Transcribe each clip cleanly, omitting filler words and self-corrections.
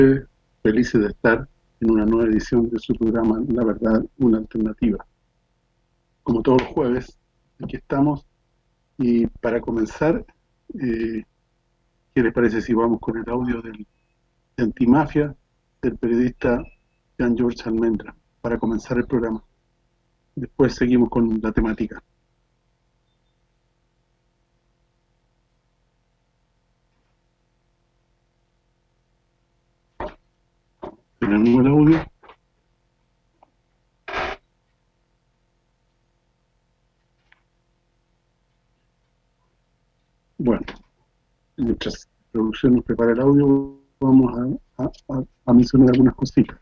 Felices de estar en una nueva edición de su programa La Verdad, una alternativa. Como todos los jueves, aquí estamos y para comenzar, ¿qué les parece si vamos con el audio de Antimafia del periodista Jean George Almendra para comenzar el programa? Después seguimos con la temática. Tenemos el audio. Bueno, mientras la producción nos prepara el audio, vamos a mencionar algunas cositas.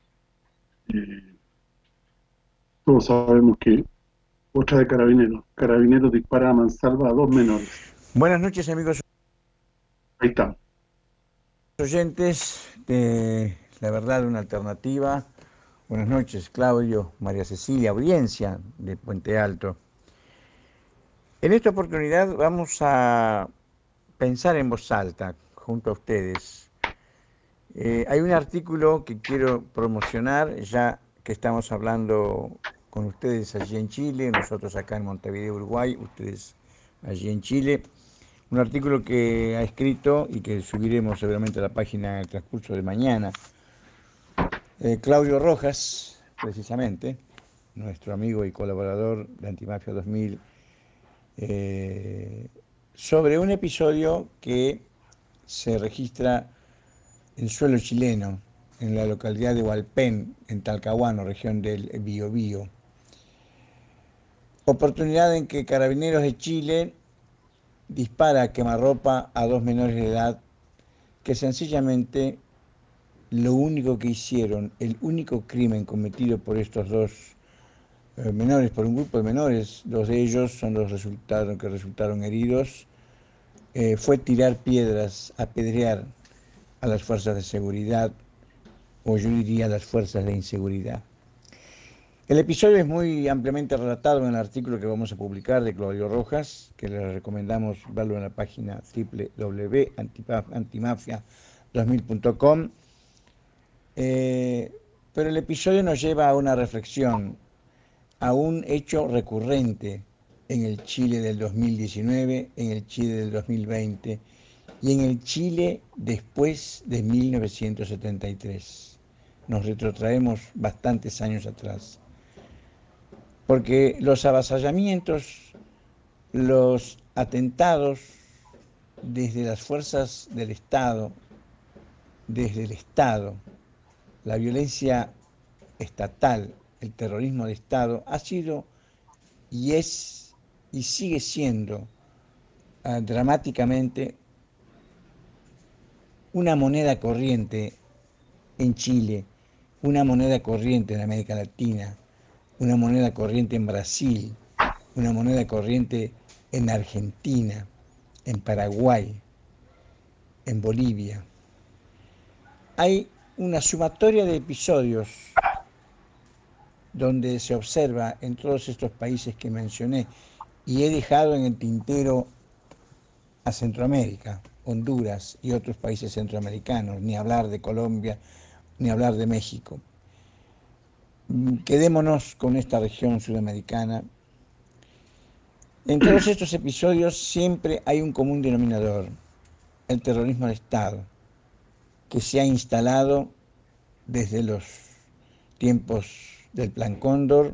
Todos sabemos que otra de Carabineros. Carabineros dispara a mansalva a 2 menores. Buenas noches, amigos Ahí está. oyentes de La Verdad, una alternativa. Buenas noches, Claudio, María Cecilia, audiencia de Puente Alto. En esta oportunidad vamos a pensar en voz alta junto a ustedes. Hay un artículo que quiero promocionar, ya que estamos hablando con ustedes allí en Chile, nosotros acá en Montevideo, Uruguay, ustedes allí en Chile. Un artículo que ha escrito y que subiremos seguramente a la página en el transcurso de mañana. Claudio Rojas, precisamente, nuestro amigo y colaborador de Antimafia 2000, sobre un episodio que se registra en suelo chileno, en la localidad de Hualpén, en Talcahuano, región del Biobío. Oportunidad en que Carabineros de Chile dispara a quemarropa a 2 menores de edad que sencillamente lo único que hicieron, el único crimen cometido por estos dos menores, por un grupo de menores, 2 de ellos son los que resultaron heridos, fue tirar piedras, apedrear a las fuerzas de seguridad, o yo diría a las fuerzas de inseguridad. El episodio es muy ampliamente relatado en el artículo que vamos a publicar de Claudio Rojas, que les recomendamos verlo en la página www.antimafia2000.com. Pero el episodio nos lleva a una reflexión, a un hecho recurrente en el Chile del 2019, en el Chile del 2020 y en el Chile después de 1973. Nos retrotraemos bastantes años atrás. Porque los avasallamientos, los atentados desde las fuerzas del Estado, desde el Estado, la violencia estatal, el terrorismo de Estado, ha sido y es y sigue siendo dramáticamente una moneda corriente en Chile, una moneda corriente en América Latina, una moneda corriente en Brasil, una moneda corriente en Argentina, en Paraguay, en Bolivia. Hay una sumatoria de episodios donde se observa en todos estos países que mencioné, y he dejado en el tintero a Centroamérica, Honduras y otros países centroamericanos, ni hablar de Colombia, ni hablar de México. Quedémonos con esta región sudamericana. En todos estos episodios siempre hay un común denominador, el terrorismo de Estado, que se ha instalado desde los tiempos del Plan Cóndor,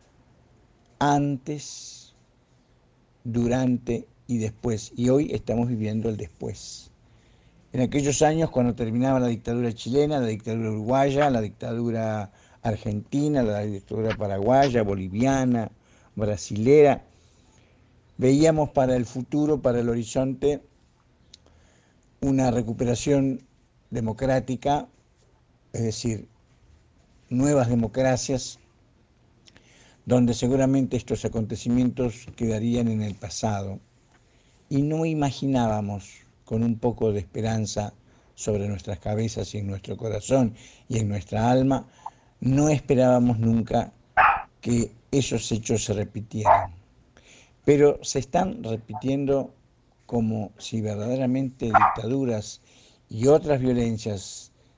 antes, durante y después. Y hoy estamos viviendo el después. En aquellos años, cuando terminaba la dictadura chilena, la dictadura uruguaya, la dictadura argentina, la dictadura paraguaya, boliviana, brasilera, veíamos para el futuro, para el horizonte, una recuperación democrática, es decir, nuevas democracias, donde seguramente estos acontecimientos quedarían en el pasado. Y no imaginábamos, con un poco de esperanza sobre nuestras cabezas y en nuestro corazón y en nuestra alma, no esperábamos nunca que esos hechos se repitieran. Pero se están repitiendo como si verdaderamente dictaduras y otras violencias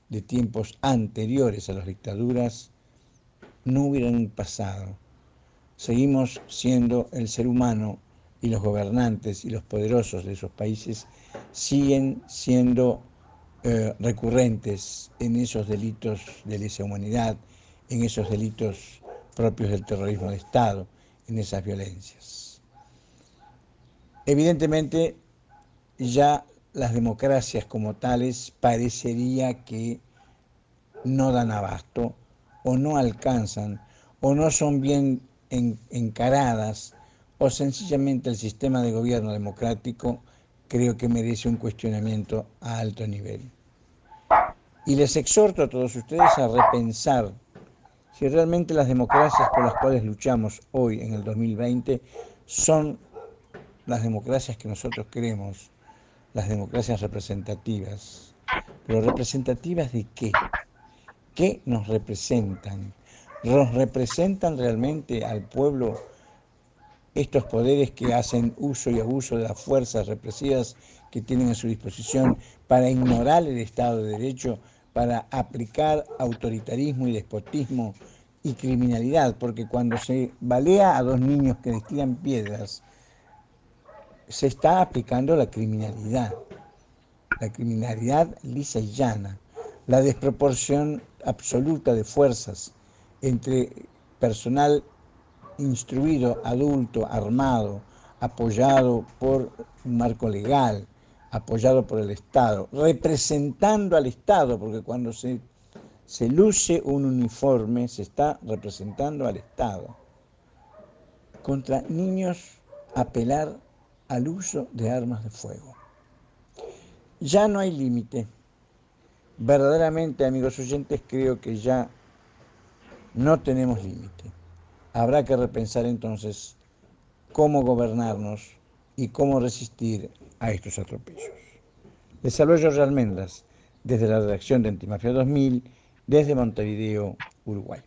de tiempos anteriores a las dictaduras no hubieran pasado. Seguimos siendo el ser humano, y los gobernantes y los poderosos de esos países siguen siendo recurrentes en esos delitos de lesa humanidad, en esos delitos propios del terrorismo de Estado, en esas violencias. Evidentemente, ya las democracias como tales parecería que no dan abasto, o no alcanzan, o no son bien encaradas, o sencillamente el sistema de gobierno democrático creo que merece un cuestionamiento a alto nivel. Y les exhorto a todos ustedes a repensar si realmente las democracias por las cuales luchamos hoy en el 2020 son las democracias que nosotros queremos, las democracias representativas. ¿Pero representativas de qué? ¿Qué nos representan? ¿Nos representan realmente al pueblo estos poderes que hacen uso y abuso de las fuerzas represivas que tienen a su disposición para ignorar el Estado de Derecho, para aplicar autoritarismo y despotismo y criminalidad? Porque cuando se balea a dos niños que les tiran piedras, se está aplicando la criminalidad lisa y llana, la desproporción absoluta de fuerzas entre personal instruido, adulto, armado, apoyado por un marco legal, apoyado por el Estado, representando al Estado, porque cuando se luce un uniforme se está representando al Estado. Contra niños, apelar al uso de armas de fuego. Ya no hay límite. Verdaderamente, amigos oyentes, creo que ya no tenemos límite. Habrá que repensar entonces cómo gobernarnos y cómo resistir a estos atropellos. Les saludo Jorge Almendras, desde la redacción de Antimafia 2000, desde Montevideo, Uruguay.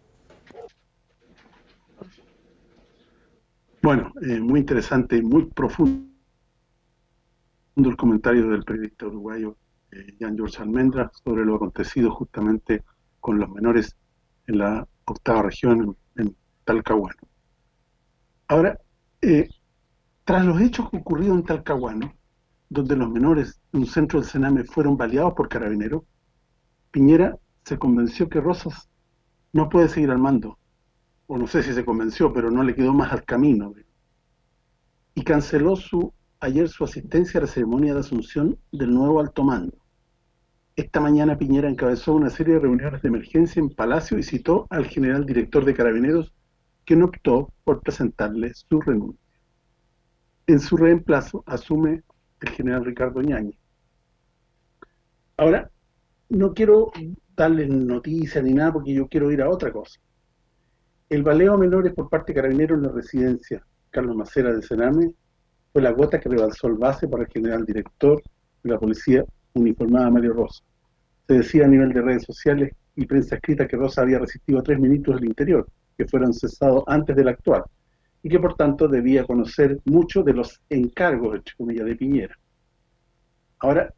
Bueno, muy interesante, muy profundo el comentario del periodista uruguayo Jean Jorge Almendras sobre lo acontecido justamente con los menores en la octava región, en Talcahuano. Ahora, tras los hechos ocurridos en Talcahuano, donde los menores de un centro del Sename fueron baleados por carabineros, Piñera se convenció que Rosas no puede seguir al mando, o no sé si se convenció, pero no le quedó más al camino, y canceló ayer su asistencia a la ceremonia de asunción del nuevo alto mando. Esta mañana Piñera encabezó una serie de reuniones de emergencia en Palacio y citó al general director de Carabineros, quien optó por presentarle su renuncia. En su reemplazo asume el general Ricardo Ñañez. Ahora, no quiero darles noticias ni nada porque yo quiero ir a otra cosa. El baleo a menores por parte de Carabineros en la residencia Carlos Macera de Sename fue la gota que rebalsó el vaso para el general director de la policía uniformada Mario Rosa. Se decía a nivel de redes sociales y prensa escrita que Rosa había resistido 3 ministros del Interior, que fueron cesados antes del actual, y que por tanto debía conocer mucho de los encargos, entre comillas, de Piñera. Ahora,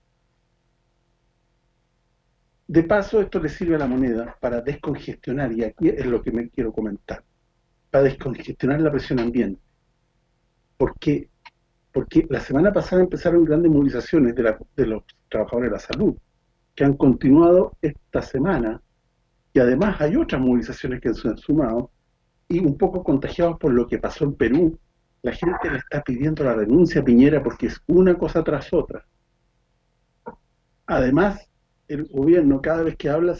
de paso, esto le sirve a la moneda para descongestionar, y aquí es lo que me quiero comentar, para descongestionar la presión ambiente. Porque la semana pasada empezaron grandes movilizaciones de los trabajadores de la salud, que han continuado esta semana, y además hay otras movilizaciones que se han sumado, y un poco contagiados por lo que pasó en Perú. La gente le está pidiendo la renuncia a Piñera porque es una cosa tras otra. Además, el gobierno cada vez que habla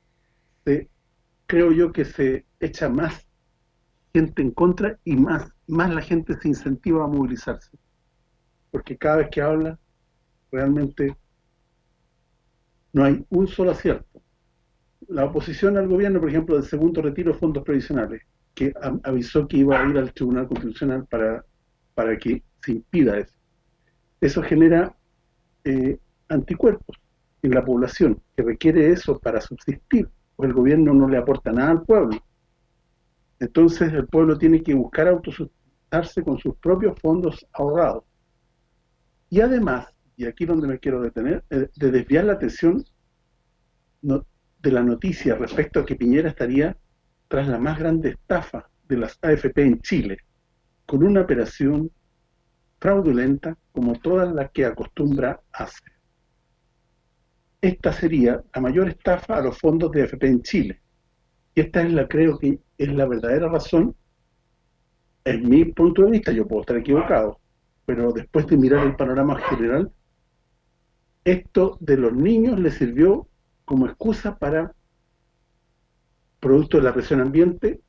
creo yo que se echa más gente en contra y más la gente se incentiva a movilizarse, porque cada vez que habla realmente no hay un solo acierto. La oposición al gobierno, por ejemplo, del segundo retiro de fondos previsionales, que avisó que iba a ir al Tribunal Constitucional para que se impida eso. Eso genera anticuerpos en la población, que requiere eso para subsistir, porque el gobierno no le aporta nada al pueblo. Entonces el pueblo tiene que buscar autosustentarse con sus propios fondos ahorrados. Y además, y aquí es donde me quiero detener, de desviar la atención de la noticia respecto a que Piñera estaría tras la más grande estafa de las AFP en Chile, con una operación fraudulenta como todas las que acostumbra hacer. Esta sería la mayor estafa a los fondos de AFP en Chile. Y esta es creo que es la verdadera razón, en mi punto de vista, yo puedo estar equivocado, pero después de mirar el panorama general, esto de los niños le sirvió como excusa para, producto de la presión ambiente,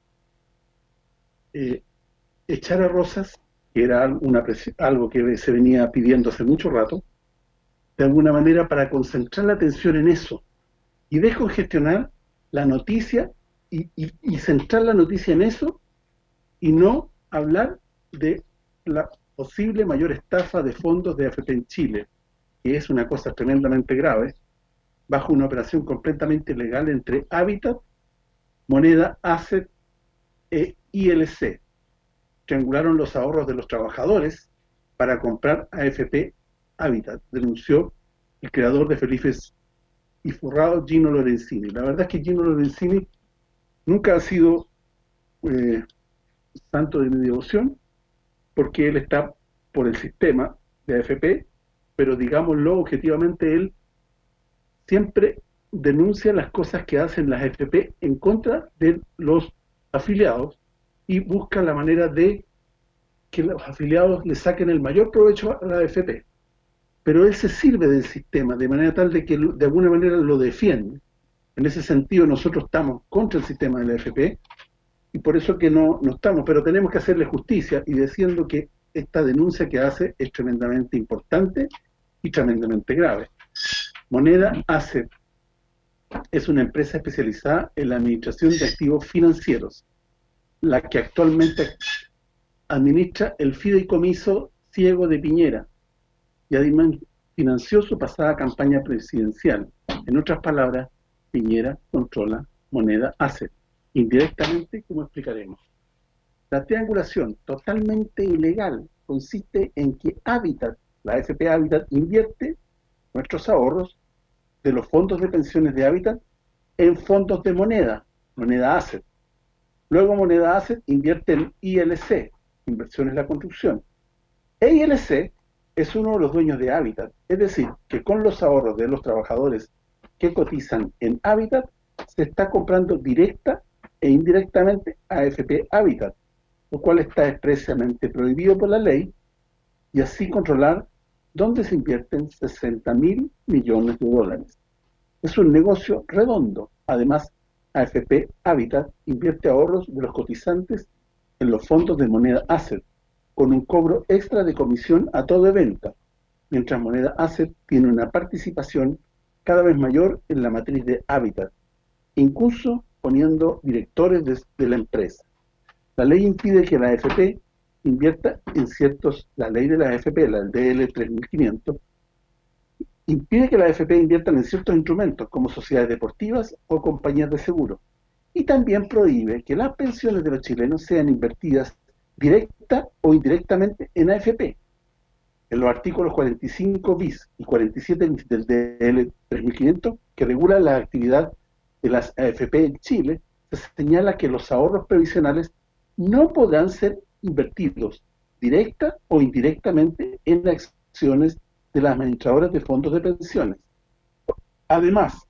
echar a Rosas, que era algo que se venía pidiendo hace mucho rato, de alguna manera para concentrar la atención en eso y descongestionar la noticia y centrar la noticia en eso y no hablar de la posible mayor estafa de fondos de AFP en Chile, que es una cosa tremendamente grave, bajo una operación completamente ilegal entre Habitat, Moneda Asset e ILC. Triangularon los ahorros de los trabajadores para comprar AFP Habitat, denunció el creador de Felices y Forrado, Gino Lorenzini. La verdad es que Gino Lorenzini nunca ha sido santo de mi devoción, porque él está por el sistema de AFP, pero digámoslo objetivamente, él siempre denuncia las cosas que hacen las AFP en contra de los afiliados y busca la manera de que los afiliados le saquen el mayor provecho a la AFP. Pero él se sirve del sistema de manera tal de que de alguna manera lo defiende. En ese sentido nosotros estamos contra el sistema de la AFP y por eso que no estamos, pero tenemos que hacerle justicia y diciendo que esta denuncia que hace es tremendamente importante y tremendamente grave. Moneda Asset es una empresa especializada en la administración de activos financieros, la que actualmente administra el fideicomiso ciego de Piñera y además financió su pasada campaña presidencial. En otras palabras, Piñera controla Moneda Asset, indirectamente, como explicaremos. La triangulación totalmente ilegal consiste en que Habitat, la AFP Habitat, invierte nuestros ahorros de los fondos de pensiones de Habitat en fondos de Moneda Asset. Luego Moneda Asset invierte en ILC, Inversiones en la Construcción. E ILC es uno de los dueños de Habitat, es decir, que con los ahorros de los trabajadores que cotizan en Habitat, se está comprando directa e indirectamente a AFP Habitat, lo cual está expresamente prohibido por la ley, y así controlar dónde se invierten 60.000 millones de dólares. Es un negocio redondo. Además, AFP Habitat invierte ahorros de los cotizantes en los fondos de Moneda Asset, con un cobro extra de comisión a todo evento, mientras Moneda Asset tiene una participación cada vez mayor en la matriz de Habitat, incluso poniendo directores de la empresa. La ley impide que la AFP invierta en la ley de la AFP, la DL 3500, impide que la AFP inviertan en ciertos instrumentos como sociedades deportivas o compañías de seguro, y también prohíbe que las pensiones de los chilenos sean invertidas directa o indirectamente en AFP. En los artículos 45 bis y 47 bis del DL 3500, que regula la actividad de las AFP en Chile, se señala que los ahorros previsionales no podrán ser invertidos directa o indirectamente en acciones de las administradoras de fondos de pensiones. Además,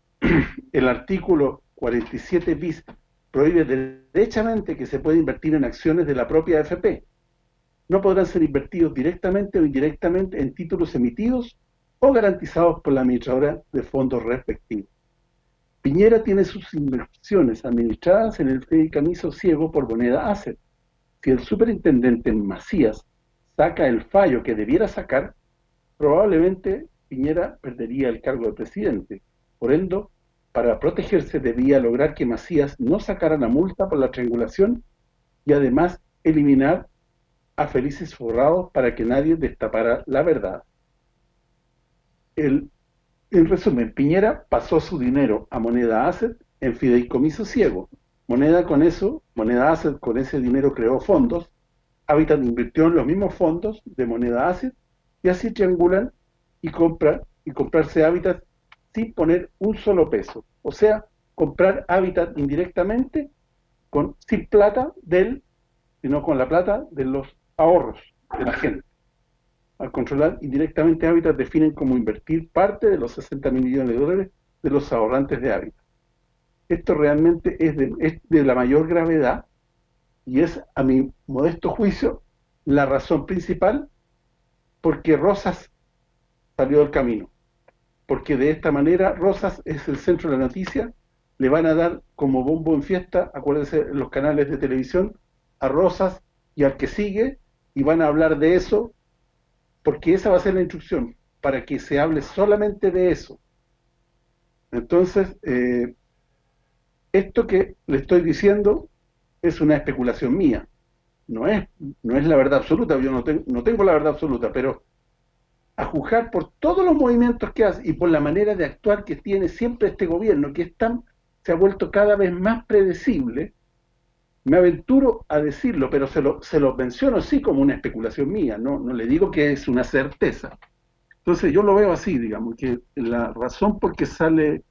el artículo 47 bis prohíbe derechamente que se pueda invertir en acciones de la propia AFP. No podrán ser invertidos directamente o indirectamente en títulos emitidos o garantizados por la administradora de fondos respectivos. Piñera tiene sus inversiones administradas en el fideicomiso ciego por Moneda Asset. Si el superintendente Macías saca el fallo que debiera sacar, probablemente Piñera perdería el cargo de presidente. Por ende, para protegerse debía lograr que Macías no sacara la multa por la triangulación y además eliminar a Felices Forrados para que nadie destapara la verdad. En resumen, Piñera pasó su dinero a Moneda Asset en fideicomiso ciego. Moneda Asset con ese dinero creó fondos, Habitat invirtió en los mismos fondos de Moneda Asset y así triangulan y comprarse Habitat sin poner un solo peso. O sea, comprar hábitat indirectamente, sin plata de él, sino con la plata de los ahorros de la gente. Al controlar indirectamente hábitat, definen como invertir parte de los 60 mil millones de dólares de los ahorrantes de hábitat. Esto realmente es de la mayor gravedad y es, a mi modesto juicio, la razón principal porque Rosas salió del camino. Porque de esta manera Rosas es el centro de la noticia, le van a dar como bombo en fiesta, acuérdense, en los canales de televisión, a Rosas y al que sigue, y van a hablar de eso, porque esa va a ser la instrucción, para que se hable solamente de eso. Entonces, esto que le estoy diciendo es una especulación mía, no es la verdad absoluta, yo no tengo la verdad absoluta, pero a juzgar por todos los movimientos que hace y por la manera de actuar que tiene siempre este gobierno, que se ha vuelto cada vez más predecible, me aventuro a decirlo, pero se lo menciono sí como una especulación mía, no le digo que es una certeza. Entonces yo lo veo así, digamos, que la razón por que sale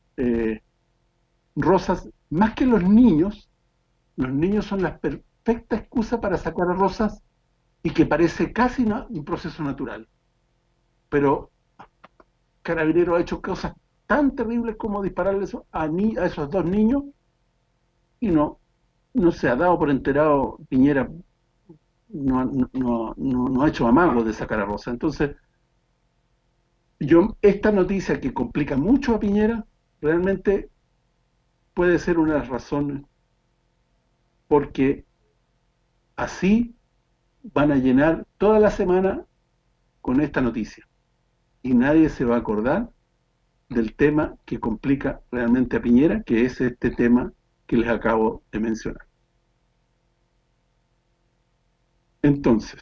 Rosas, más que los niños son la perfecta excusa para sacar a Rosas y que parece casi un proceso natural. Pero Carabinero ha hecho cosas tan terribles como dispararle a esos dos niños y no se ha dado por enterado. Piñera no ha hecho amago de sacar a Rosa. Entonces, esta noticia que complica mucho a Piñera, realmente puede ser una de las razones porque así van a llenar toda la semana con esta noticia y nadie se va a acordar del tema que complica realmente a Piñera, que es este tema que les acabo de mencionar. Entonces,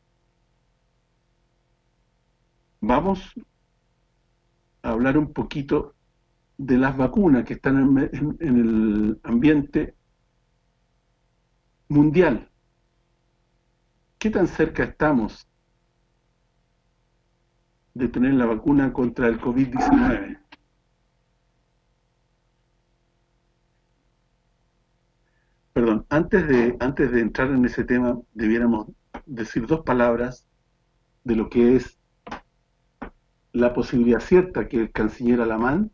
vamos a hablar un poquito de las vacunas que están en el ambiente mundial. ¿Qué tan cerca estamos de tener la vacuna contra el COVID-19? Perdón, antes de entrar en ese tema, debiéramos decir dos palabras de lo que es la posibilidad cierta que el canciller Alamán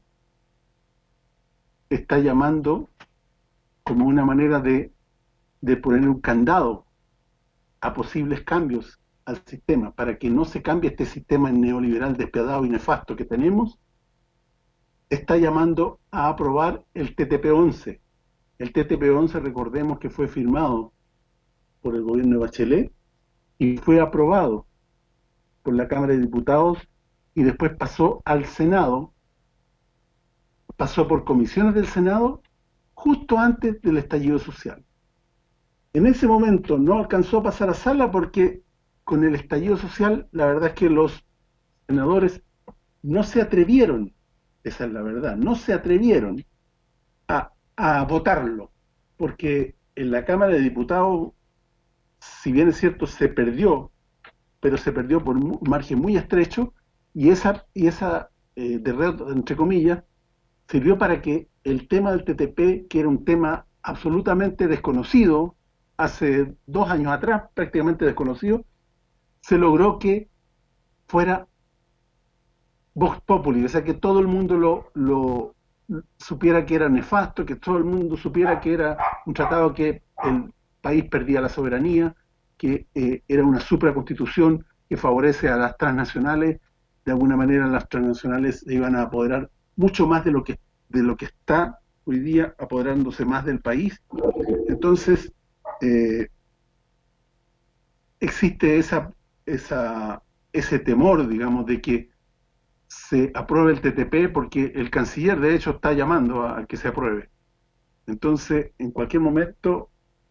está llamando como una manera de poner un candado a posibles cambios al sistema, para que no se cambie este sistema neoliberal despiadado y nefasto que tenemos. Está llamando a aprobar el TTP-11. El TTP-11, recordemos que fue firmado por el gobierno de Bachelet y fue aprobado por la Cámara de Diputados y después pasó al Senado, pasó por comisiones del Senado justo antes del estallido social. En ese momento no alcanzó a pasar a sala porque con el estallido social la verdad es que los senadores no se atrevieron, esa es la verdad, no se atrevieron a votarlo, porque en la Cámara de Diputados, si bien es cierto, se perdió, pero se perdió por un margen muy estrecho, y esa derrota, entre comillas, sirvió para que el tema del TTP, que era un tema absolutamente desconocido, hace 2 años atrás, prácticamente desconocido, se logró que fuera vox populi, o sea, que todo el mundo lo supiera que era nefasto, que todo el mundo supiera que era un tratado que el país perdía la soberanía, que era una supraconstitución que favorece a las transnacionales. De alguna manera las transnacionales se iban a apoderar mucho más de lo que está hoy día, apoderándose más del país. Entonces existe ese temor, digamos, de que se apruebe el TTP, porque el canciller de hecho está llamando a que se apruebe. Entonces, en cualquier momento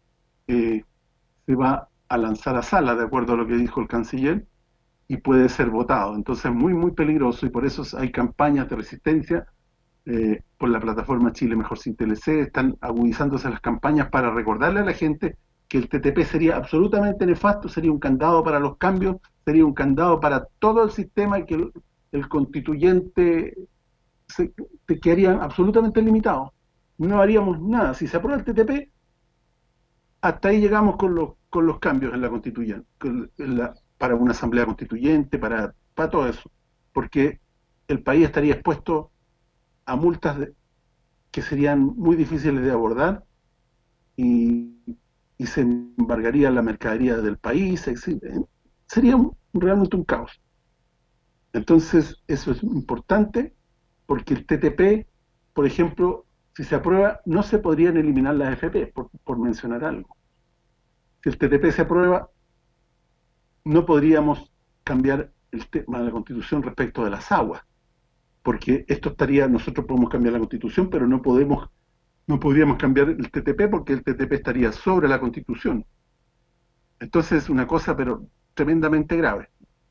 se va a lanzar a sala, de acuerdo a lo que dijo el canciller, y puede ser votado. Entonces, muy, muy peligroso, y por eso hay campañas de resistencia por la plataforma Chile Mejor Sin TLC, están agudizándose las campañas para recordarle a la gente que el TTP sería absolutamente nefasto, sería un candado para los cambios, sería un candado para todo el sistema, y que el constituyente te quedarían absolutamente limitados. No haríamos nada. Si se aprueba el TTP, hasta ahí llegamos con los cambios en la constituyente, para una asamblea constituyente, para todo eso. Porque el país estaría expuesto a multas que serían muy difíciles de abordar y, y se embargaría la mercadería del país. Sería realmente un caos. Entonces, eso es importante porque el TTP, por ejemplo, si se aprueba, no se podrían eliminar las FP, por mencionar algo. Si el TTP se aprueba, no podríamos cambiar el tema de la Constitución respecto de las aguas, porque esto estaría, nosotros podemos cambiar la Constitución, pero no podríamos cambiar el TTP porque el TTP estaría sobre la Constitución. Entonces es una cosa, pero tremendamente grave.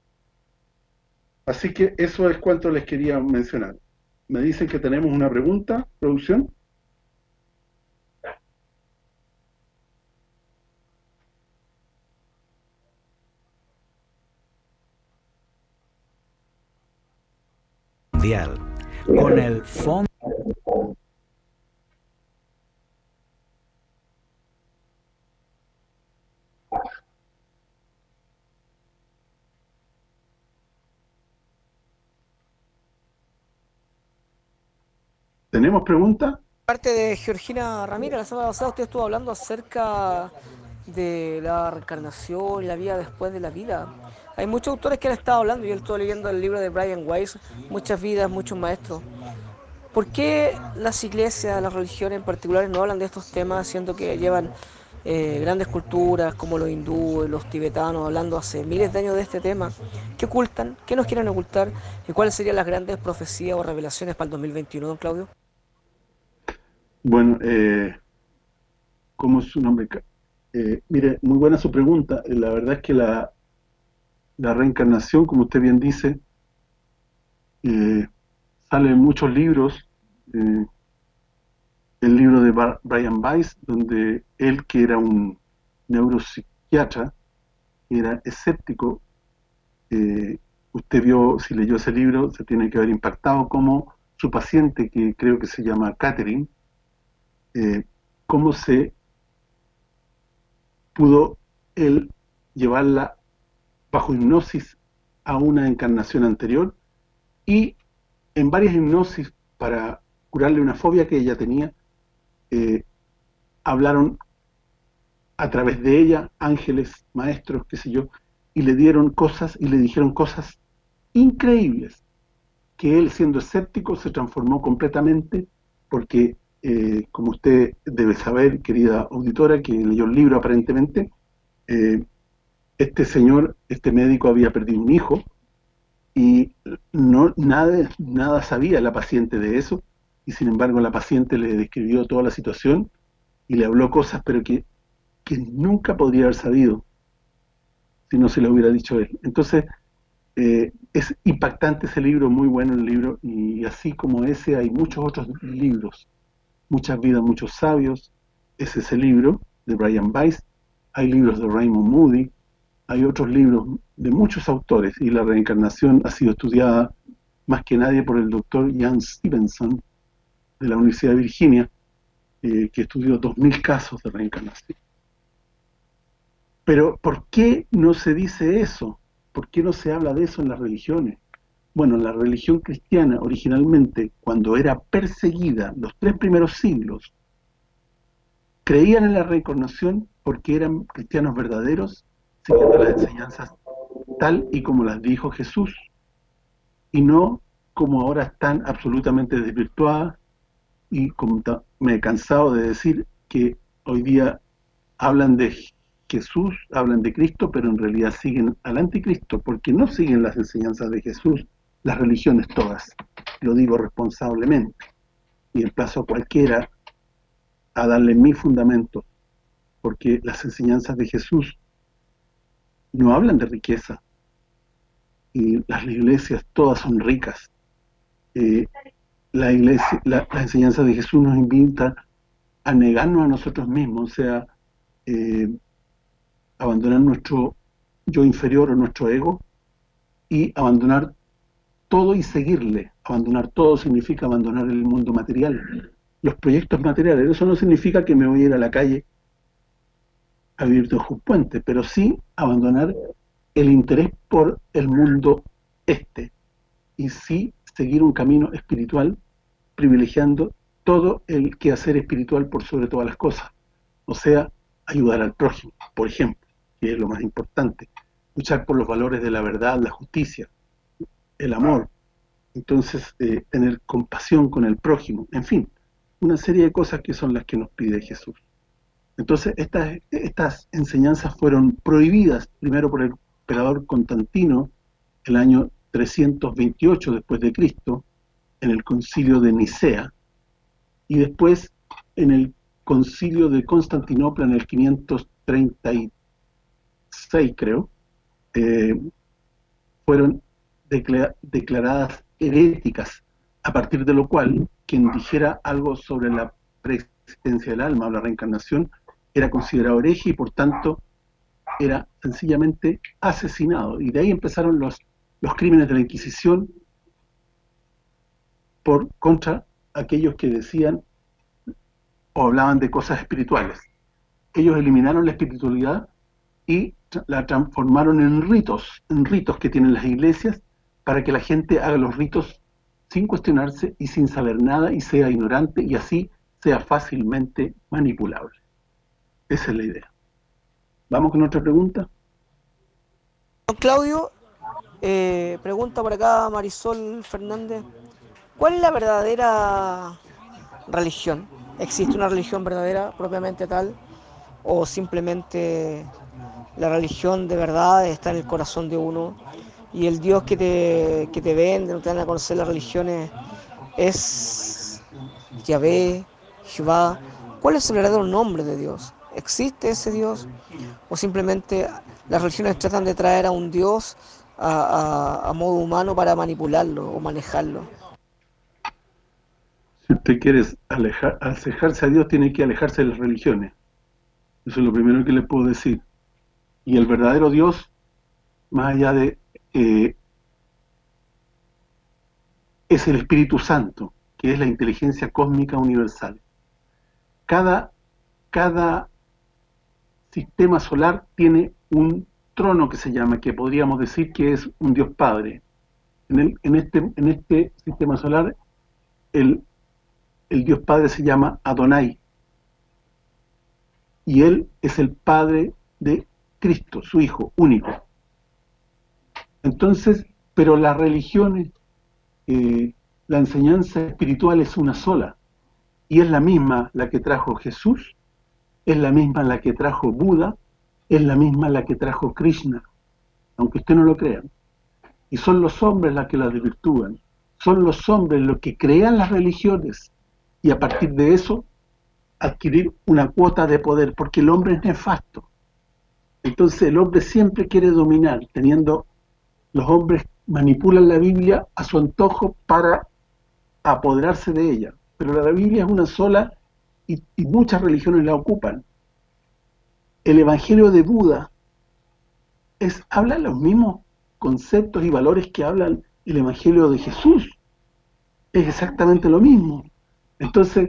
Así que eso es cuanto les quería mencionar. Me dicen que tenemos una pregunta, producción. Mundial con el fondo. ¿Tenemos pregunta? Parte de Georgina Ramírez, la semana pasada usted estuvo hablando acerca de la reencarnación y la vida después de la vida. Hay muchos autores que han estado hablando, yo estoy leyendo el libro de Brian Weiss, Muchas vidas, muchos maestros. ¿Por qué las iglesias, las religiones en particular no hablan de estos temas, siendo que llevan grandes culturas como los hindúes, los tibetanos, hablando hace miles de años de este tema? ¿Qué ocultan? ¿Qué nos quieren ocultar? ¿Y cuáles serían las grandes profecías o revelaciones para el 2021, don Claudio? Bueno, ¿cómo es su nombre? Mire, muy buena su pregunta. La verdad es que la reencarnación, como usted bien dice, sale en muchos libros. El libro de Brian Weiss, donde él, que era un neuropsiquiatra, era escéptico. Usted vio, si leyó ese libro, se tiene que haber impactado como su paciente, que creo que se llama Catherine, cómo se pudo él llevarla bajo hipnosis a una encarnación anterior y en varias hipnosis para curarle una fobia que ella tenía, hablaron a través de ella ángeles, maestros, qué sé yo, y le dieron cosas y le dijeron cosas increíbles, que él, siendo escéptico, se transformó completamente porque, como usted debe saber, querida auditora, que leyó el libro aparentemente, este señor, este médico había perdido un hijo y nada sabía la paciente de eso, y sin embargo la paciente le describió toda la situación y le habló cosas, pero que nunca podría haber sabido si no se lo hubiera dicho él. Entonces, es impactante ese libro, muy bueno el libro, y así como ese hay muchos otros libros, Muchas vidas, muchos sabios, es ese libro de Brian Weiss, hay libros de Raymond Moody, hay otros libros de muchos autores, y la reencarnación ha sido estudiada más que nadie por el doctor Ian Stevenson de la Universidad de Virginia, que estudió 2000 casos de reencarnación. Pero ¿por qué no se dice eso? ¿Por qué no se habla de eso en las religiones? Bueno, la religión cristiana originalmente, cuando era perseguida los 3 primeros siglos, creían en la reencarnación porque eran cristianos verdaderos, siguiendo las enseñanzas tal y como las dijo Jesús, y no como ahora están absolutamente desvirtuadas, y como me he cansado de decir que hoy día hablan de Jesús, hablan de Cristo, pero en realidad siguen al anticristo, porque no siguen las enseñanzas de Jesús, las religiones todas, lo digo responsablemente, y emplazo a cualquiera a darle mi fundamento, porque las enseñanzas de Jesús no hablan de riqueza, y las iglesias todas son ricas. Las enseñanzas de Jesús nos invitan a negarnos a nosotros mismos, o sea, abandonar nuestro yo inferior o nuestro ego y abandonar todo y seguirle, Abandonar todo significa abandonar el mundo material, los proyectos materiales. Eso no significa que me voy a ir a la calle a vivir bajo un puente, pero sí abandonar el interés por el mundo y sí seguir un camino espiritual, privilegiando todo el quehacer espiritual por sobre todas las cosas. O sea, ayudar al prójimo, por ejemplo, que es lo más importante. Luchar por los valores de la verdad, la justicia, el amor. Entonces, tener compasión con el prójimo. En fin, una serie de cosas que son las que nos pide Jesús. Entonces, estas enseñanzas fueron prohibidas primero por el emperador Constantino el año 328 después de Cristo, en el concilio de Nicea, y después en el concilio de Constantinopla en el 536, creo, fueron declaradas heréticas, a partir de lo cual quien dijera algo sobre la preexistencia del alma o la reencarnación era considerado hereje y por tanto era sencillamente asesinado. Y de ahí empezaron los crímenes de la Inquisición contra aquellos que decían o hablaban de cosas espirituales. Ellos eliminaron la espiritualidad y la transformaron en ritos que tienen las iglesias para que la gente haga los ritos sin cuestionarse y sin saber nada y sea ignorante y así sea fácilmente manipulable. Esa es la idea. ¿Vamos con otra pregunta? Don Claudio, pregunta por acá Marisol Fernández. ¿Cuál es la verdadera religión? ¿Existe una religión verdadera propiamente tal? ¿O simplemente la religión de verdad está en el corazón de uno? Y el Dios que te vende, no te dan a conocer las religiones, es Yahvé, Jehová. ¿Cuál es el verdadero nombre de Dios? ¿Existe ese Dios? ¿O simplemente las religiones tratan de traer a un Dios a modo humano para manipularlo o manejarlo? Si usted quiere alejarse a Dios, tiene que alejarse de las religiones. Eso es lo primero que le puedo decir. Y el verdadero Dios, más allá de... es el Espíritu Santo, que es la inteligencia cósmica universal. Cada sistema solar tiene un trono que se llama, que podríamos decir que es un Dios Padre. En este sistema solar, el Dios Padre se llama Adonai, y Él es el Padre de Cristo, su Hijo único. Entonces, pero las religiones, la enseñanza espiritual es una sola, y es la misma la que trajo Jesús, es la misma la que trajo Buda, es la misma la que trajo Krishna, aunque usted no lo crea. Y son los hombres los que las desvirtúan, son los hombres los que crean las religiones, y a partir de eso adquirir una cuota de poder, porque el hombre es nefasto. Entonces el hombre siempre quiere dominar, los hombres manipulan la Biblia a su antojo para apoderarse de ella, pero la Biblia es una sola y muchas religiones la ocupan. El Evangelio de Buda habla los mismos conceptos y valores que habla el Evangelio de Jesús, es exactamente lo mismo. Entonces,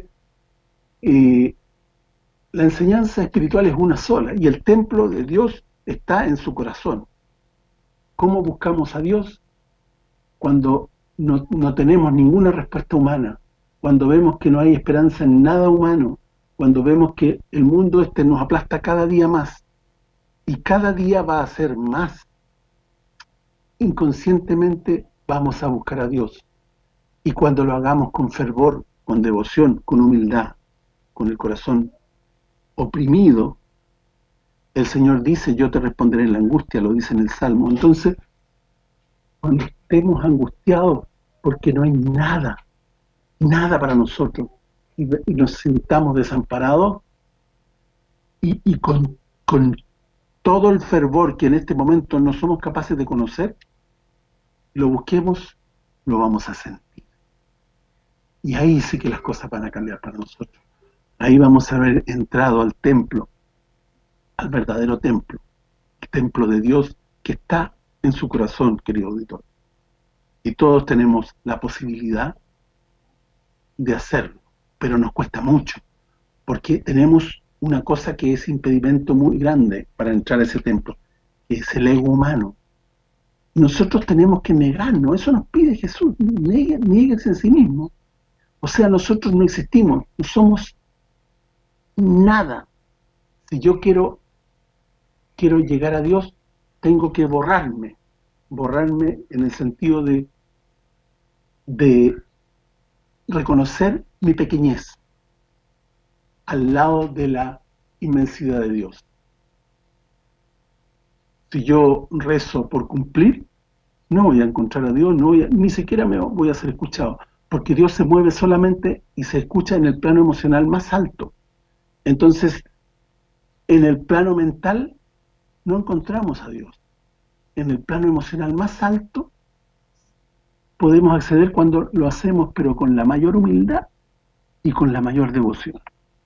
la enseñanza espiritual es una sola y el templo de Dios está en su corazón. ¿Cómo buscamos a Dios? Cuando no tenemos ninguna respuesta humana, cuando vemos que no hay esperanza en nada humano, cuando vemos que el mundo nos aplasta cada día más y cada día va a ser más, inconscientemente vamos a buscar a Dios. Y cuando lo hagamos con fervor, con devoción, con humildad, con el corazón oprimido, el Señor dice, yo te responderé en la angustia, lo dice en el Salmo. Entonces, cuando estemos angustiados porque no hay nada para nosotros, y nos sintamos desamparados, y con todo el fervor que en este momento no somos capaces de conocer, lo busquemos, lo vamos a sentir. Y ahí sí que las cosas van a cambiar para nosotros. Ahí vamos a haber entrado al templo, al verdadero templo, el templo de Dios que está en su corazón, querido auditor. y todos tenemos la posibilidad de hacerlo, pero nos cuesta mucho, porque tenemos una cosa que es impedimento muy grande para entrar a ese templo, que es el ego humano. Nosotros tenemos que negarnos, eso nos pide Jesús, nieguense en sí mismo. O sea, nosotros no existimos, no somos nada. Si yo quiero llegar a Dios, tengo que borrarme en el sentido de reconocer mi pequeñez al lado de la inmensidad de Dios. Si yo rezo por cumplir, no voy a encontrar a Dios, ni siquiera me voy a ser escuchado, porque Dios se mueve solamente y se escucha en el plano emocional más alto. Entonces, en el plano mental no encontramos a Dios. En el plano emocional más alto podemos acceder cuando lo hacemos, pero con la mayor humildad y con la mayor devoción.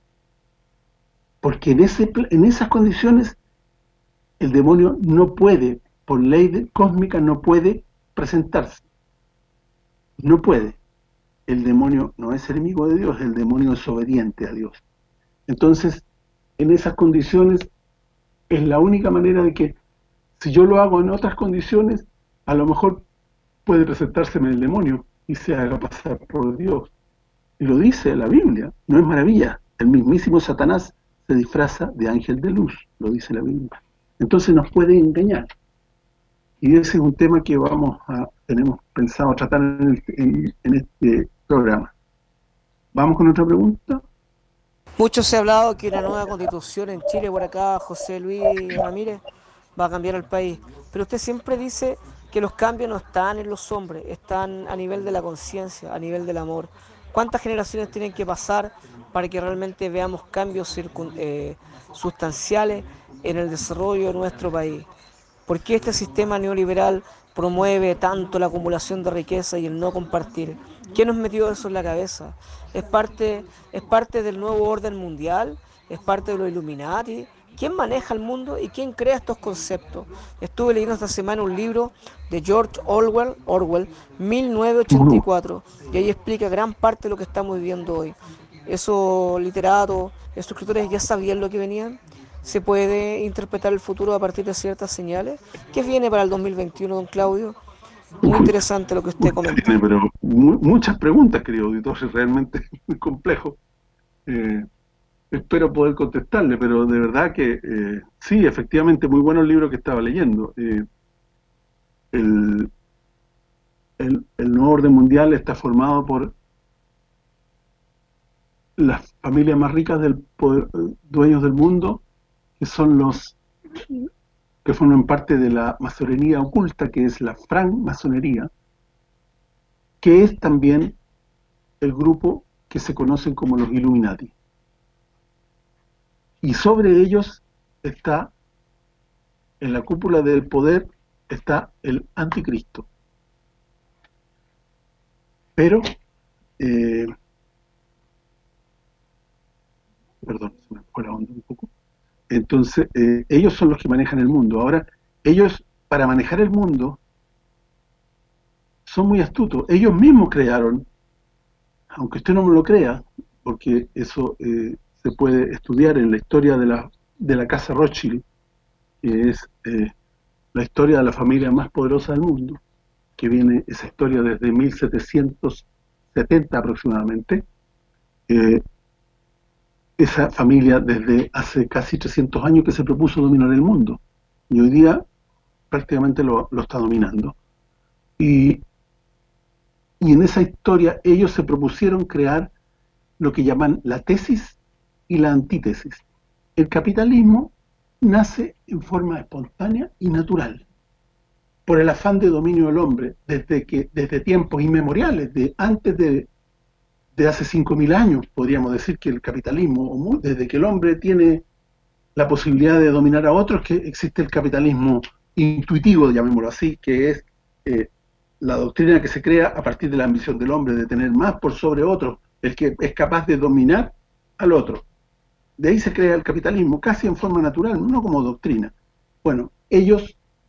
Porque en esas condiciones el demonio no puede, por ley cósmica, no puede presentarse. No puede. El demonio no es enemigo de Dios, el demonio es obediente a Dios. Entonces, en esas condiciones, es la única manera de que, si yo lo hago en otras condiciones, a lo mejor puede presentárseme el demonio y se haga pasar por Dios. Y lo dice la Biblia, no es maravilla. El mismísimo Satanás se disfraza de ángel de luz, lo dice la Biblia. Entonces nos puede engañar. Y ese es un tema que tenemos pensado tratar en este programa. ¿Vamos con otra pregunta? Mucho se ha hablado que una nueva constitución en Chile, por acá José Luis Ramírez, va a cambiar el país. Pero usted siempre dice que los cambios no están en los hombres, están a nivel de la conciencia, a nivel del amor. ¿Cuántas generaciones tienen que pasar para que realmente veamos cambios sustanciales en el desarrollo de nuestro país? ¿Por qué este sistema neoliberal promueve tanto la acumulación de riqueza y el no compartir? ¿Quién nos metió eso en la cabeza? ¿Es parte del nuevo orden mundial? ¿Es parte de los Illuminati? ¿Quién maneja el mundo y quién crea estos conceptos? Estuve leyendo esta semana un libro de George Orwell, 1984, y ahí explica gran parte de lo que estamos viviendo hoy. Esos literatos, esos escritores ya sabían lo que venían. ¿Se puede interpretar el futuro a partir de ciertas señales? ¿Qué viene para el 2021, don Claudio? Muy interesante lo que usted comenta. Tiene, pero muchas preguntas, querido auditor, es realmente muy complejo. Espero poder contestarle, pero de verdad que sí, efectivamente, muy bueno el libro que estaba leyendo. El nuevo orden mundial está formado por las familias más ricas del poder, dueños del mundo, que son los que forman parte de la masonería oculta, que es la francmasonería, que es también el grupo que se conocen como los Illuminati. Y sobre ellos está, en la cúpula del poder, está el anticristo. Pero, perdón, se me fue la onda un poco. Entonces, ellos son los que manejan el mundo. Ahora, ellos, para manejar el mundo, son muy astutos. Ellos mismos crearon, aunque usted no me lo crea, porque eso se puede estudiar en la historia de la casa Rothschild, que es la historia de la familia más poderosa del mundo, que viene esa historia desde 1770 aproximadamente. Esa familia desde hace casi 300 años que se propuso dominar el mundo, y hoy día prácticamente lo está dominando. Y en esa historia ellos se propusieron crear lo que llaman la tesis y la antítesis. El capitalismo nace en forma espontánea y natural, por el afán de dominio del hombre, desde tiempos inmemoriales, antes de hace 5.000 años, podríamos decir que el capitalismo, desde que el hombre tiene la posibilidad de dominar a otros, que existe el capitalismo intuitivo, llamémoslo así, que es la doctrina que se crea a partir de la ambición del hombre, de tener más por sobre otro, el que es capaz de dominar al otro. De ahí se crea el capitalismo, casi en forma natural, no como doctrina. Bueno, ellos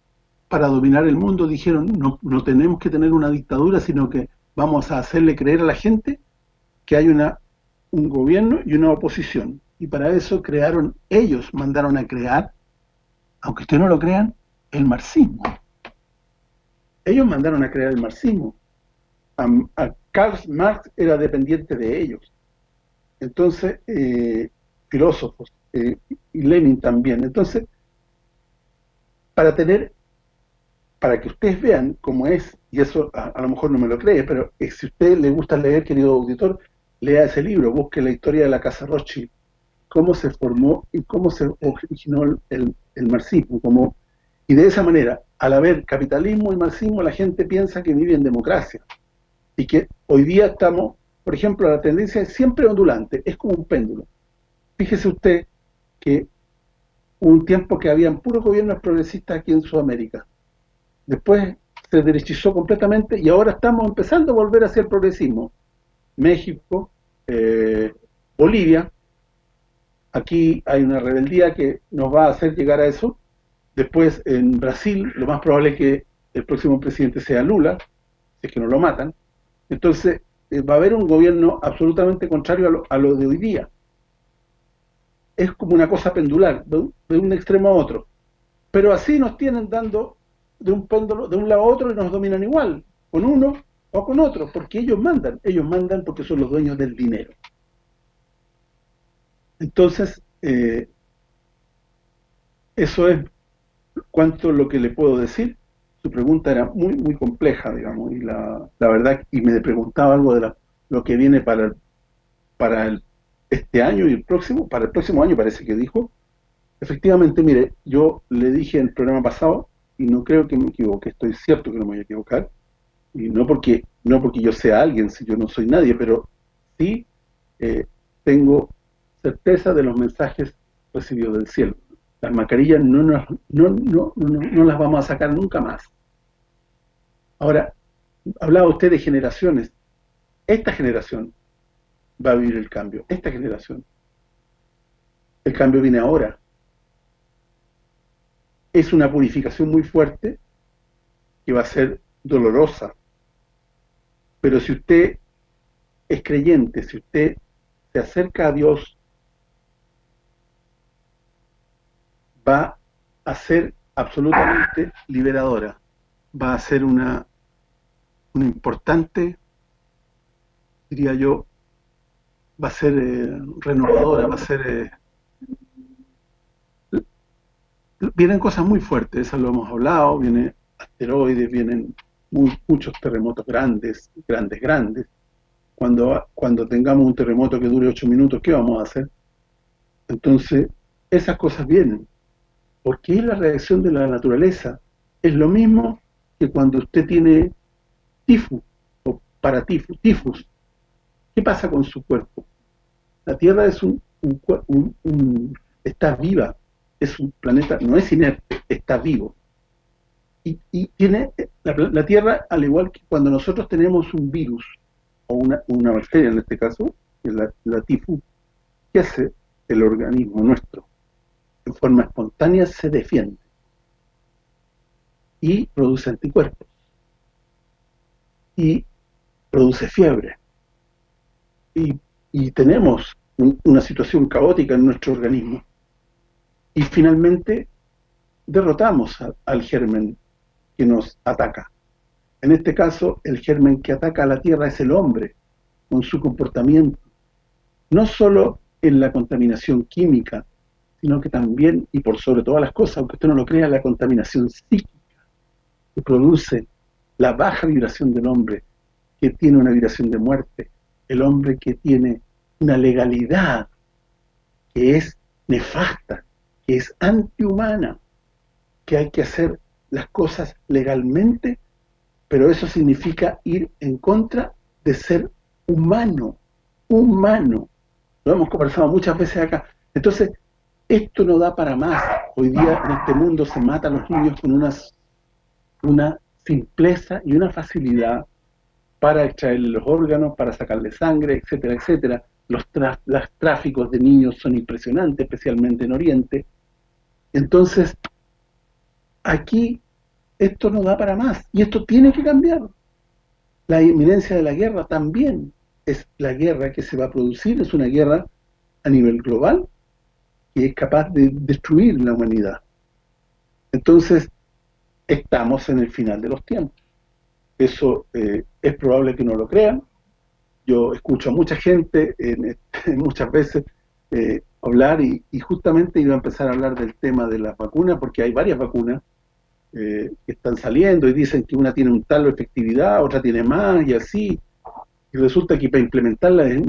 para dominar el mundo dijeron, no tenemos que tener una dictadura, sino que vamos a hacerle creer a la gente que hay un gobierno y una oposición. Y para eso ellos mandaron a crear, aunque ustedes no lo crean, el marxismo. Ellos mandaron a crear el marxismo. A Karl Marx era dependiente de ellos. Entonces, filósofos, y Lenin también. Entonces, para que ustedes vean cómo es, y eso a lo mejor no me lo cree, pero si a usted le gusta leer, querido auditor, lea ese libro, busque la historia de la Casa Rothschild, cómo se formó y cómo se originó el marxismo, y de esa manera, al haber capitalismo y marxismo, la gente piensa que vive en democracia, y que hoy día estamos, por ejemplo, la tendencia es siempre ondulante, es como un péndulo. Fíjese usted que hubo un tiempo que habían puros gobiernos progresistas aquí en Sudamérica. Después se derechizó completamente y ahora estamos empezando a volver hacia el progresismo. México, Bolivia, aquí hay una rebeldía que nos va a hacer llegar a eso. Después en Brasil, lo más probable es que el próximo presidente sea Lula, si es que no lo matan. Entonces va a haber un gobierno absolutamente contrario a lo de hoy día. Es como una cosa pendular, de un extremo a otro. Pero así nos tienen dando de un péndulo de un lado a otro y nos dominan igual, con uno o con otro, porque ellos mandan porque son los dueños del dinero. Entonces, eso es cuanto lo que le puedo decir. Su pregunta era muy, muy compleja, digamos, y la verdad, y me preguntaba algo de lo que viene para este año y para el próximo año parece que dijo. Efectivamente, mire, yo le dije en el programa pasado, y no creo que me equivoque, estoy cierto que no me voy a equivocar, y no porque yo sea alguien, si yo no soy nadie, pero sí tengo certeza de los mensajes recibidos del cielo. Las mascarillas no las vamos a sacar nunca más. Ahora, hablaba usted de generaciones. Esta generación va a vivir el cambio, esta generación. El cambio viene ahora. Es una purificación muy fuerte que va a ser dolorosa. Pero si usted es creyente, si usted se acerca a Dios, va a ser absolutamente liberadora. Va a ser una importante, diría yo, va a ser renovadora, va a ser... vienen cosas muy fuertes, eso lo hemos hablado, vienen asteroides, vienen muchos terremotos grandes. Cuando tengamos un terremoto que dure 8 minutos, ¿qué vamos a hacer? Entonces, esas cosas vienen, porque es la reacción de la naturaleza. Es lo mismo que cuando usted tiene tifus o tifus. ¿Qué pasa con su cuerpo? La Tierra es está viva, es un planeta, no es inerte, está vivo. Y tiene la Tierra, al igual que cuando nosotros tenemos un virus, o una bacteria en este caso, que es la tifus, ¿qué hace el organismo nuestro? En forma espontánea se defiende y produce anticuerpos y produce fiebre y tenemos una situación caótica en nuestro organismo y finalmente derrotamos al germen que nos ataca. En este caso, el germen que ataca a la Tierra es el hombre, con su comportamiento, no solo en la contaminación química, sino que también, y por sobre todas las cosas, aunque usted no lo crea, la contaminación psíquica, que produce la baja vibración del hombre, que tiene una vibración de muerte, el hombre que tiene una legalidad que es nefasta, que es antihumana, que hay que hacer las cosas legalmente, pero eso significa ir en contra de ser humano. Lo hemos conversado muchas veces acá. Entonces, esto no da para más. Hoy día en este mundo se matan a los niños con una simpleza y una facilidad para extraerle los órganos, para sacarle sangre, etcétera, etcétera. Los tráficos de niños son impresionantes, especialmente en Oriente. Entonces, aquí esto no da para más, y esto tiene que cambiar. La inminencia de la guerra también es la guerra que se va a producir, es una guerra a nivel global que es capaz de destruir la humanidad. Entonces, estamos en el final de los tiempos. Eso es probable que no lo crean. Yo escucho a mucha gente muchas veces hablar y justamente iba a empezar a hablar del tema de las vacunas, porque hay varias vacunas que están saliendo y dicen que una tiene un tal efectividad, otra tiene más y así, y resulta que para implementarla es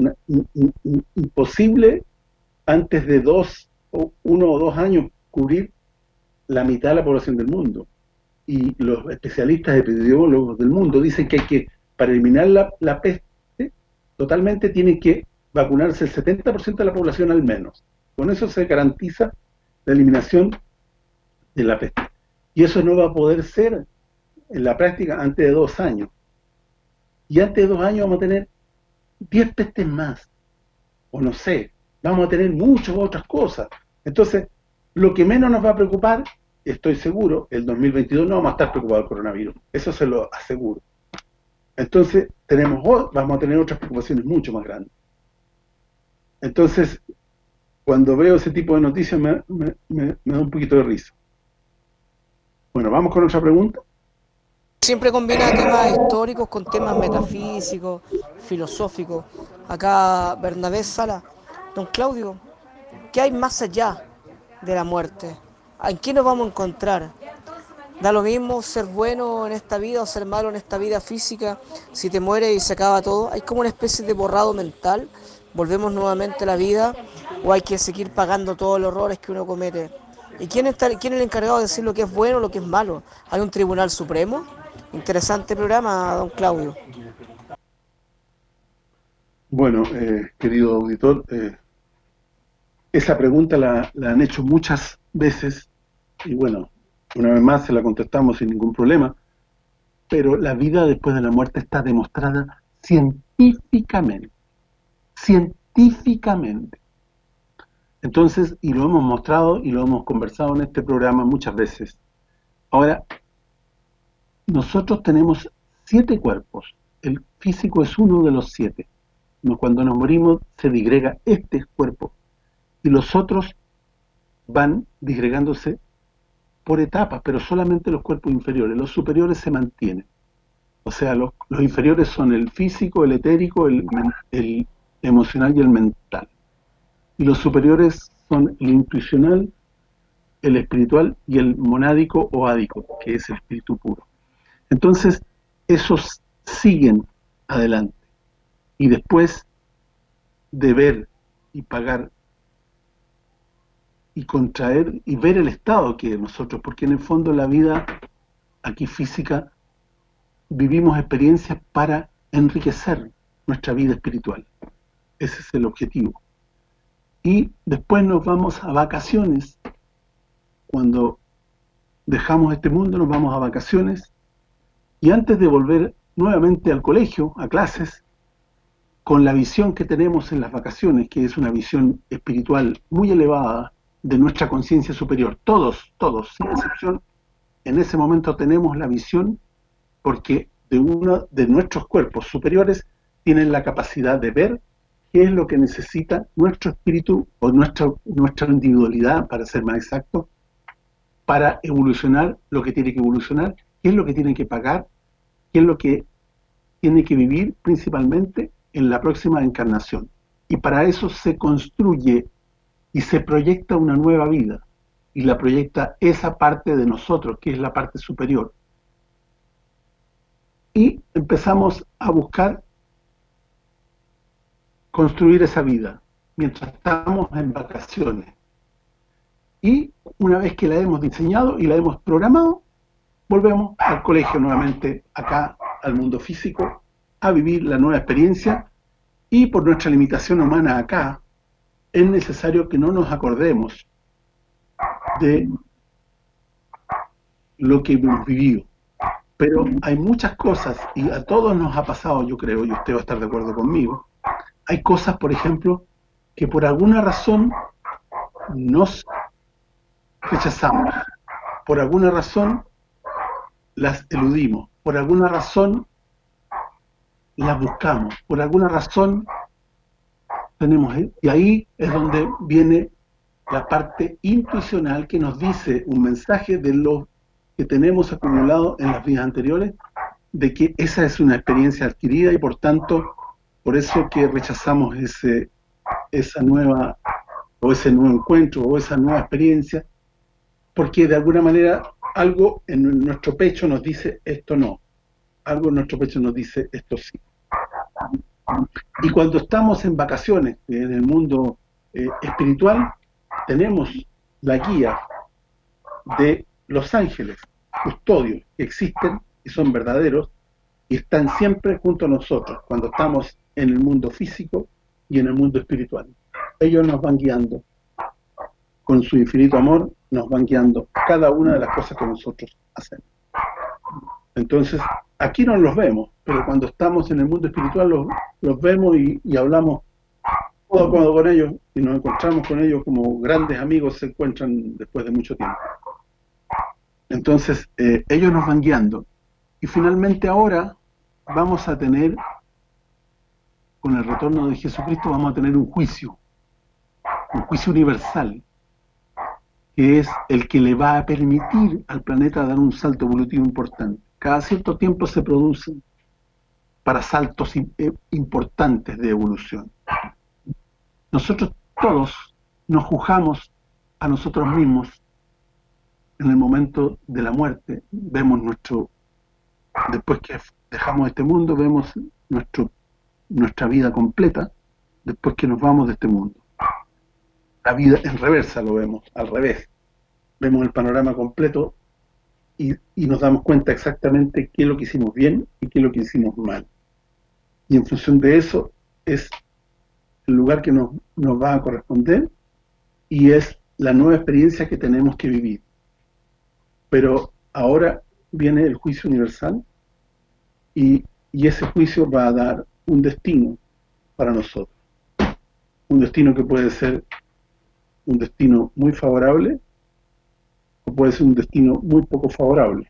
imposible antes de 1 o 2 años cubrir la mitad de la población del mundo. Y los especialistas epidemiólogos del mundo dicen que hay que, para eliminar la peste, totalmente tienen que vacunarse el 70% de la población al menos. Con eso se garantiza la eliminación de la peste. Y eso no va a poder ser en la práctica antes de 2 años. Y antes de 2 años vamos a tener 10 pestes más. O no sé, vamos a tener muchas otras cosas. Entonces, lo que menos nos va a preocupar, estoy seguro, el 2022 no vamos a estar preocupados del coronavirus. Eso se lo aseguro. Entonces, vamos a tener otras preocupaciones mucho más grandes. Entonces, cuando veo ese tipo de noticias me da un poquito de risa. Bueno, vamos con otra pregunta. Siempre combina temas históricos con temas metafísicos, filosóficos. Acá Bernabé Sala, don Claudio, ¿qué hay más allá de la muerte? ¿En qué nos vamos a encontrar? Da lo mismo ser bueno en esta vida o ser malo en esta vida física. Si te mueres y se acaba todo, hay como una especie de borrado mental. Volvemos nuevamente a la vida o hay que seguir pagando todos los errores que uno comete. ¿Y quién es el encargado de decir lo que es bueno o lo que es malo? ¿Hay un tribunal supremo? Interesante programa, don Claudio. Bueno, querido auditor, esa pregunta la han hecho muchas veces y bueno, una vez más se la contestamos sin ningún problema, pero la vida después de la muerte está demostrada científicamente. Entonces, y lo hemos mostrado y lo hemos conversado en este programa muchas veces. Ahora, nosotros tenemos 7 cuerpos. El físico es uno de los 7. Cuando nos morimos se disgrega este cuerpo y los otros van disgregándose por etapas, pero solamente los cuerpos inferiores. Los superiores se mantienen. O sea, los inferiores son el físico, el etérico, el emocional y el mental. Y los superiores son el intuicional, el espiritual y el monádico o ádico, que es el espíritu puro. Entonces, esos siguen adelante. Y después de ver y pagar y contraer y ver el estado que nosotros, porque en el fondo la vida aquí física vivimos experiencias para enriquecer nuestra vida espiritual. Ese es el objetivo. Y después nos vamos a vacaciones. Cuando dejamos este mundo nos vamos a vacaciones y antes de volver nuevamente al colegio, a clases, con la visión que tenemos en las vacaciones, que es una visión espiritual muy elevada de nuestra conciencia superior, todos, sin excepción, en ese momento tenemos la visión porque de uno de nuestros cuerpos superiores tienen la capacidad de ver qué es lo que necesita nuestro espíritu o nuestra individualidad, para ser más exacto, para evolucionar lo que tiene que evolucionar, qué es lo que tiene que pagar, qué es lo que tiene que vivir principalmente en la próxima encarnación. Y para eso se construye y se proyecta una nueva vida, y la proyecta esa parte de nosotros, que es la parte superior. Y empezamos a buscar construir esa vida, mientras estamos en vacaciones. Y una vez que la hemos diseñado y la hemos programado, volvemos al colegio nuevamente, acá, al mundo físico, a vivir la nueva experiencia, y por nuestra limitación humana acá, es necesario que no nos acordemos de lo que hemos vivido. Pero hay muchas cosas, y a todos nos ha pasado, yo creo, y usted va a estar de acuerdo conmigo, hay cosas, por ejemplo, que por alguna razón nos rechazamos. Por alguna razón las eludimos, por alguna razón las buscamos, por alguna razón tenemos, y ahí es donde viene la parte intuicional que nos dice un mensaje de lo que tenemos acumulado en las vidas anteriores, de que esa es una experiencia adquirida y por tanto, por eso que rechazamos esa nueva, o ese nuevo encuentro, o esa nueva experiencia, porque de alguna manera algo en nuestro pecho nos dice esto no, algo en nuestro pecho nos dice esto sí. Y cuando estamos en vacaciones en el mundo espiritual, tenemos la guía de los ángeles, custodios, que existen y son verdaderos, y están siempre junto a nosotros, cuando estamos en el mundo físico y en el mundo espiritual. Ellos nos van guiando, con su infinito amor, nos van guiando cada una de las cosas que nosotros hacemos. Entonces, aquí no los vemos, pero cuando estamos en el mundo espiritual los vemos y hablamos codo a codo con ellos, y nos encontramos con ellos como grandes amigos se encuentran después de mucho tiempo. Entonces, ellos nos van guiando. Y finalmente ahora vamos a tener, con el retorno de Jesucristo, vamos a tener un juicio universal, que es el que le va a permitir al planeta dar un salto evolutivo importante. Cada cierto tiempo se producen para saltos importantes de evolución. Nosotros todos nos juzgamos a nosotros mismos en el momento de la muerte. Vemos después que dejamos este mundo, vemos nuestra vida completa, después que nos vamos de este mundo. La vida en reversa lo vemos, al revés. Vemos el panorama completo y nos damos cuenta exactamente qué es lo que hicimos bien y qué es lo que hicimos mal. Y en función de eso es el lugar que nos va a corresponder y es la nueva experiencia que tenemos que vivir. Pero ahora viene el juicio universal y ese juicio va a dar un destino para nosotros. Un destino que puede ser un destino muy favorable o puede ser un destino muy poco favorable,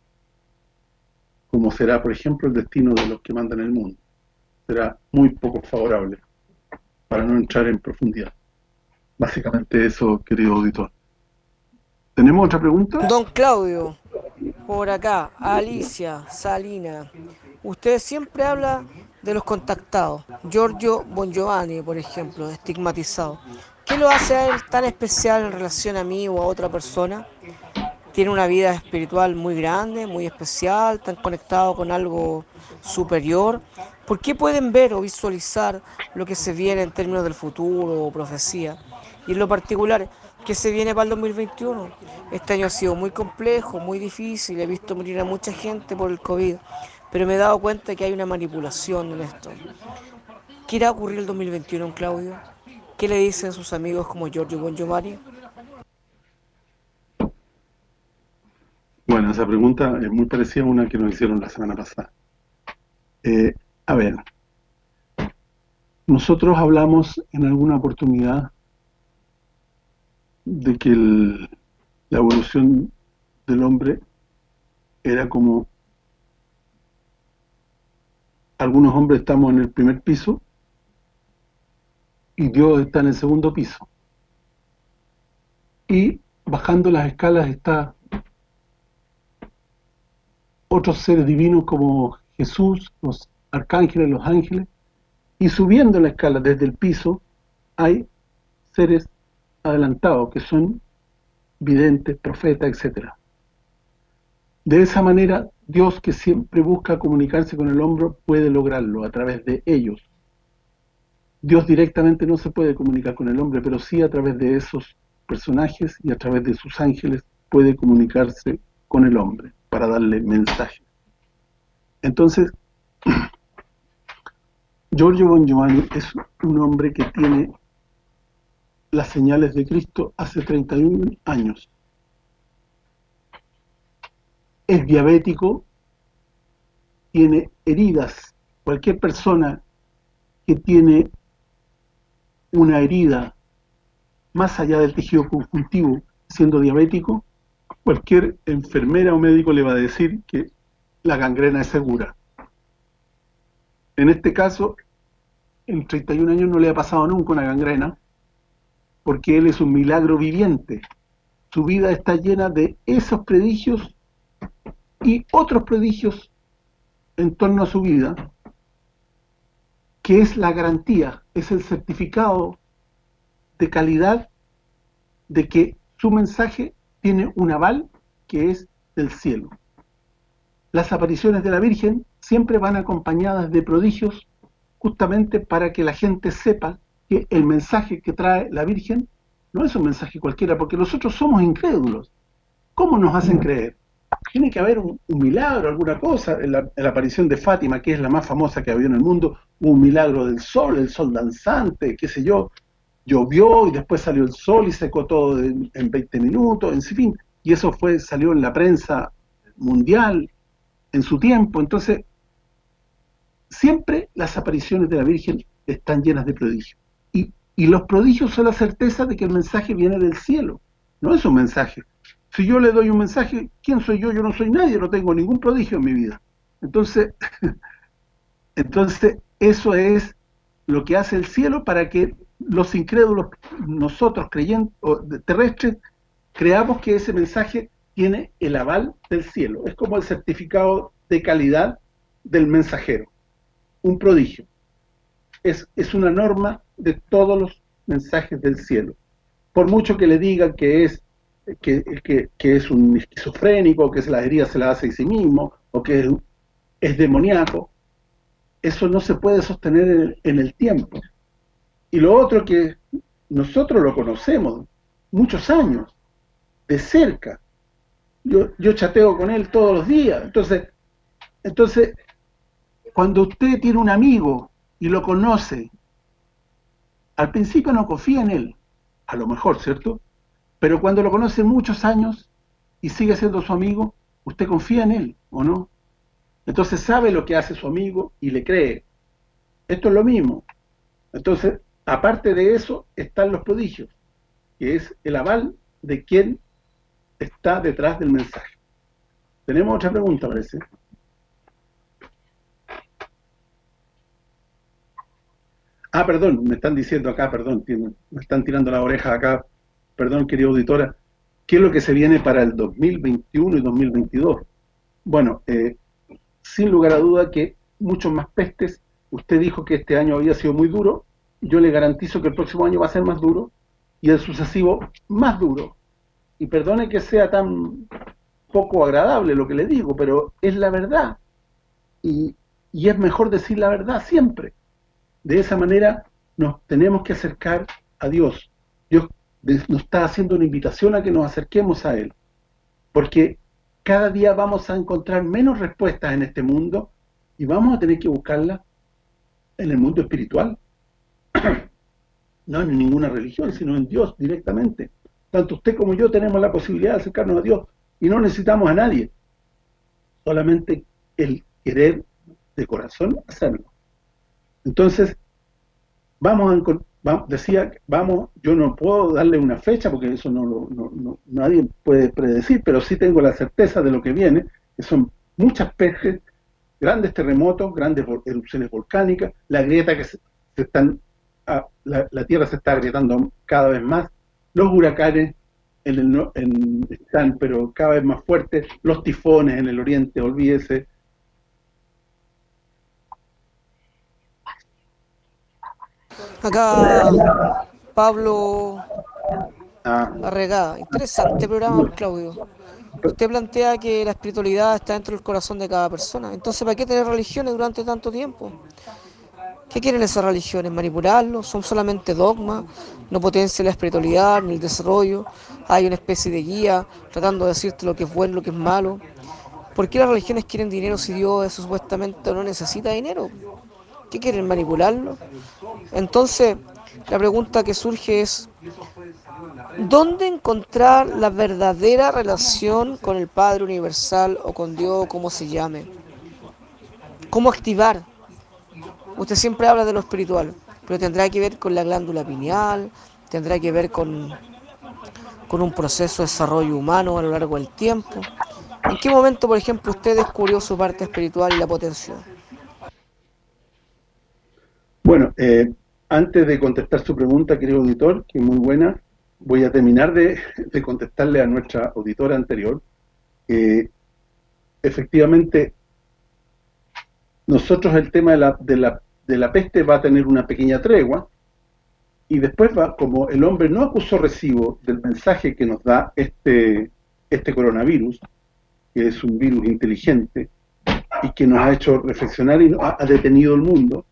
como será, por ejemplo, el destino de los que mandan el mundo. Será muy poco favorable, para no entrar en profundidad. Básicamente eso, querido auditor. ¿Tenemos otra pregunta? Don Claudio, por acá, Alicia, Salina. Usted siempre habla de los contactados. Giorgio Bongiovanni, por ejemplo, estigmatizado. ¿Qué lo hace a él tan especial en relación a mí o a otra persona? Tiene una vida espiritual muy grande, muy especial, tan conectado con algo superior. ¿Por qué pueden ver o visualizar lo que se viene en términos del futuro o profecía? Y en lo particular, ¿qué se viene para el 2021? Este año ha sido muy complejo, muy difícil, he visto morir a mucha gente por el COVID, pero me he dado cuenta que hay una manipulación en esto. ¿Qué irá a ocurrir el 2021, Claudio? ¿Qué le dicen sus amigos como Giorgio Bongiovanni? Bueno, esa pregunta es muy parecida a una que nos hicieron la semana pasada. A ver, nosotros hablamos en alguna oportunidad de que la evolución del hombre era como algunos hombres estamos en el primer piso y Dios está en el segundo piso. Y bajando las escalas está otros seres divinos como Jesús, los arcángeles, los ángeles, y subiendo la escala desde el piso hay seres adelantados que son videntes, profetas, etc. De esa manera, Dios, que siempre busca comunicarse con el hombre, puede lograrlo a través de ellos. Dios directamente no se puede comunicar con el hombre, pero sí a través de esos personajes y a través de sus ángeles puede comunicarse con el hombre para darle mensajes. Entonces, Giorgio Bongiovanni es un hombre que tiene las señales de Cristo hace 31 años. Es diabético, tiene heridas. Cualquier persona que tiene una herida más allá del tejido conjuntivo siendo diabético, cualquier enfermera o médico le va a decir que la gangrena es segura. En este caso, en 31 años no le ha pasado nunca una gangrena, porque él es un milagro viviente. Su vida está llena de esos prodigios y otros prodigios en torno a su vida, que es la garantía, es el certificado de calidad de que su mensaje tiene un aval que es del cielo. Las apariciones de la Virgen siempre van acompañadas de prodigios, justamente para que la gente sepa que el mensaje que trae la Virgen no es un mensaje cualquiera, porque nosotros somos incrédulos. ¿Cómo nos hacen creer? Tiene que haber un milagro, alguna cosa. En la aparición de Fátima, que es la más famosa que había en el mundo, hubo un milagro del sol, el sol danzante, qué sé yo, llovió y después salió el sol y secó todo en 20 minutos, en fin, y eso salió en la prensa mundial en su tiempo. Entonces, siempre las apariciones de la Virgen están llenas de prodigios. Y los prodigios son la certeza de que el mensaje viene del cielo, no es un mensaje. Si yo le doy un mensaje, ¿quién soy yo? Yo no soy nadie, no tengo ningún prodigio en mi vida. Entonces, eso es lo que hace el cielo para que los incrédulos, nosotros creyentes o terrestres, creamos que ese mensaje tiene el aval del cielo. Es como el certificado de calidad del mensajero, un prodigio. Es una norma de todos los mensajes del cielo. Por mucho que le digan que es un esquizofrénico, que las heridas se las hace a sí mismo, o que es demoníaco, eso no se puede sostener en el tiempo. Y lo otro, que nosotros lo conocemos muchos años, de cerca. Yo chateo con él todos los días. Entonces, cuando usted tiene un amigo y lo conoce, al principio no confía en él, a lo mejor, ¿cierto? Pero cuando lo conoce muchos años y sigue siendo su amigo, usted confía en él, ¿o no? Entonces sabe lo que hace su amigo y le cree. Esto es lo mismo. Entonces, aparte de eso, están los prodigios, que es el aval de quien está detrás del mensaje. Tenemos otra pregunta, parece. Perdón, me están diciendo acá, perdón, me están tirando la oreja acá, perdón, querida auditora, ¿qué es lo que se viene para el 2021 y 2022? Bueno, sin lugar a duda que muchos más pestes. Usted dijo que este año había sido muy duro, yo le garantizo que el próximo año va a ser más duro, y el sucesivo más duro. Y perdone que sea tan poco agradable lo que le digo, pero es la verdad, y es mejor decir la verdad siempre. De esa manera nos tenemos que acercar a Dios. Dios nos está haciendo una invitación a que nos acerquemos a Él, porque cada día vamos a encontrar menos respuestas en este mundo y vamos a tener que buscarlas en el mundo espiritual. No en ninguna religión, sino en Dios directamente. Tanto usted como yo tenemos la posibilidad de acercarnos a Dios y no necesitamos a nadie, solamente el querer de corazón hacerlo. Entonces, yo no puedo darle una fecha porque eso nadie puede predecir, pero sí tengo la certeza de lo que viene, que son muchas pestes, grandes terremotos, grandes erupciones volcánicas, la grieta que la Tierra se está agrietando cada vez más, los huracanes están pero cada vez más fuertes, los tifones en el oriente, olvídese. Acá Pablo Arregada. Interesante programa, Claudio. Usted plantea que la espiritualidad está dentro del corazón de cada persona. Entonces, ¿para qué tener religiones durante tanto tiempo? ¿Qué quieren esas religiones? ¿Manipularlos? ¿Son solamente dogmas? ¿No potencian la espiritualidad ni el desarrollo? ¿Hay una especie de guía tratando de decirte lo que es bueno, lo que es malo? ¿Por qué las religiones quieren dinero si Dios supuestamente no necesita dinero? ¿Qué quieren, manipularlo? Entonces, la pregunta que surge es, ¿dónde encontrar la verdadera relación con el Padre Universal o con Dios, como se llame? ¿Cómo activar? Usted siempre habla de lo espiritual, pero tendrá que ver con la glándula pineal, tendrá que ver con con un proceso de desarrollo humano a lo largo del tiempo. ¿En qué momento, por ejemplo, usted descubrió su parte espiritual y la potenció? Bueno, antes de contestar su pregunta, querido auditor, que es muy buena, voy a terminar de contestarle a nuestra auditora anterior. Efectivamente, nosotros el tema de la peste va a tener una pequeña tregua, y después va, como el hombre no acusó recibo del mensaje que nos da este coronavirus, que es un virus inteligente y que nos ha hecho reflexionar y ha detenido el mundo,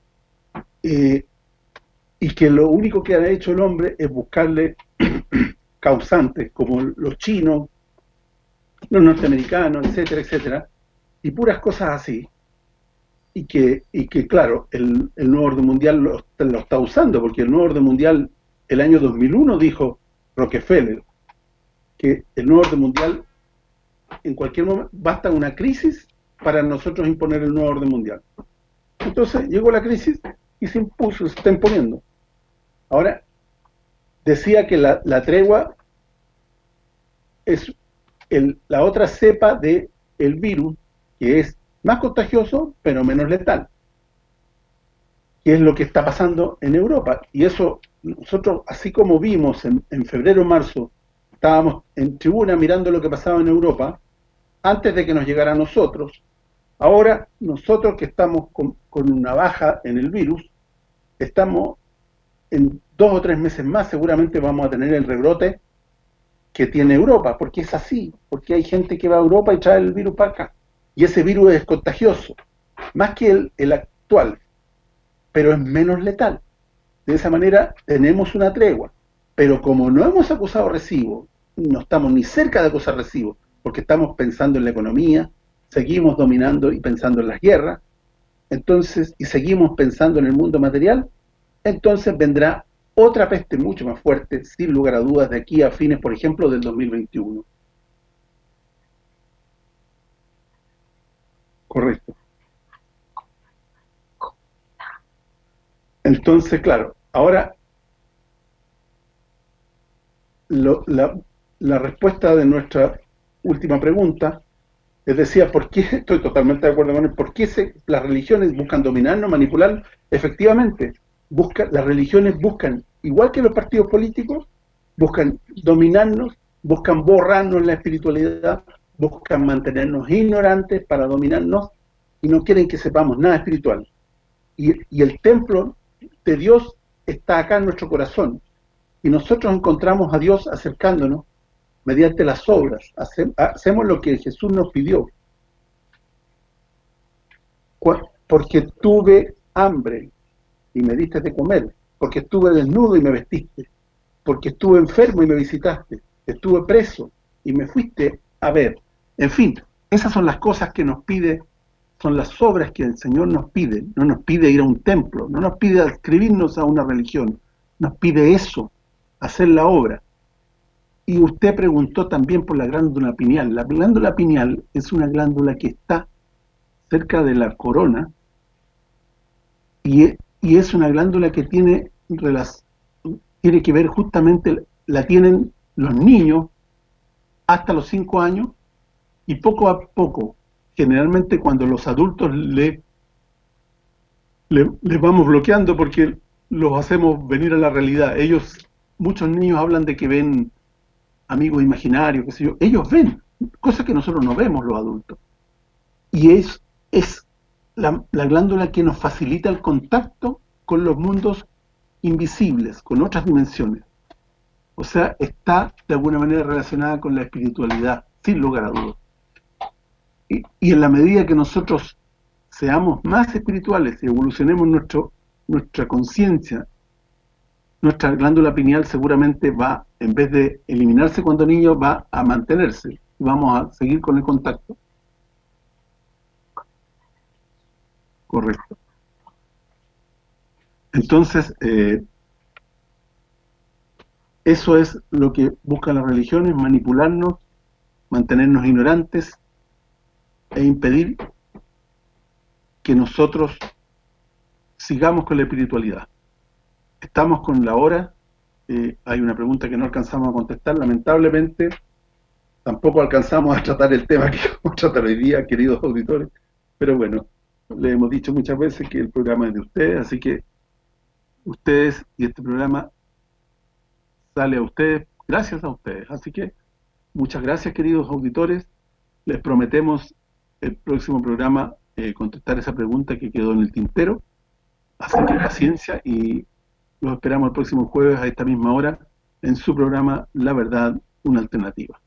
y que lo único que ha hecho el hombre es buscarle causantes, como los chinos, los norteamericanos, etcétera, etcétera, y puras cosas así, y que claro, el nuevo orden mundial lo está usando, porque el nuevo orden mundial, el año 2001 dijo Rockefeller, que el nuevo orden mundial, en cualquier momento, basta una crisis para nosotros imponer el nuevo orden mundial. Entonces llegó la crisis y se impuso, se está imponiendo. Ahora, decía que la tregua es la otra cepa del virus, que es más contagioso, pero menos letal, que es lo que está pasando en Europa. Y eso, nosotros, así como vimos en febrero o marzo, estábamos en tribuna mirando lo que pasaba en Europa, antes de que nos llegara a nosotros, ahora nosotros que estamos con una baja en el virus, estamos en 2 o 3 meses más, seguramente vamos a tener el rebrote que tiene Europa, porque es así, porque hay gente que va a Europa y trae el virus para acá, y ese virus es contagioso, más que el actual, pero es menos letal. De esa manera tenemos una tregua, pero como no hemos acusado recibo, no estamos ni cerca de acusar recibo, porque estamos pensando en la economía, seguimos dominando y pensando en las guerras, entonces, y seguimos pensando en el mundo material, entonces vendrá otra peste mucho más fuerte, sin lugar a dudas, de aquí a fines, por ejemplo, del 2021. Correcto. Entonces, claro, ahora la respuesta de nuestra última pregunta, es decir, ¿por qué? Estoy totalmente de acuerdo con él. ¿Por qué las religiones buscan dominarnos, manipularnos? Efectivamente, las religiones buscan, igual que los partidos políticos, buscan dominarnos, buscan borrarnos la espiritualidad, buscan mantenernos ignorantes para dominarnos y no quieren que sepamos nada espiritual. Y el templo de Dios está acá en nuestro corazón. Y nosotros encontramos a Dios acercándonos mediante las obras. Hacemos lo que Jesús nos pidió. Porque tuve hambre y me diste de comer. Porque estuve desnudo y me vestiste. Porque estuve enfermo y me visitaste. Estuve preso y me fuiste a ver. En fin, esas son las cosas que nos pide, son las obras que el Señor nos pide. No nos pide ir a un templo, no nos pide adscribirnos a una religión. Nos pide eso, hacer la obra. Y usted preguntó también por la glándula pineal. La glándula pineal es una glándula que está cerca de la corona y es una glándula que tiene que ver justamente, la tienen los niños hasta los 5 años y poco a poco, generalmente cuando los adultos le vamos bloqueando porque los hacemos venir a la realidad. Muchos niños hablan de que ven amigos imaginarios, qué sé yo. Ellos ven cosas que nosotros no vemos los adultos. Y es la glándula que nos facilita el contacto con los mundos invisibles, con otras dimensiones. O sea, está de alguna manera relacionada con la espiritualidad, sin lugar a dudas. Y en la medida que nosotros seamos más espirituales y evolucionemos nuestra conciencia, nuestra glándula pineal seguramente va, en vez de eliminarse cuando niño, va a mantenerse. Vamos a seguir con el contacto. Correcto. Entonces, eso es lo que buscan las religiones, manipularnos, mantenernos ignorantes e impedir que nosotros sigamos con la espiritualidad. Estamos con la hora hay una pregunta que no alcanzamos a contestar, lamentablemente tampoco alcanzamos a tratar el tema que vamos a tratar hoy día, queridos auditores, pero bueno, le hemos dicho muchas veces que el programa es de ustedes, así que ustedes y este programa sale a ustedes, gracias a ustedes, así que muchas gracias, queridos auditores, les prometemos el próximo programa contestar esa pregunta que quedó en el tintero, así que paciencia y los esperamos el próximo jueves a esta misma hora en su programa La Verdad, una Alternativa.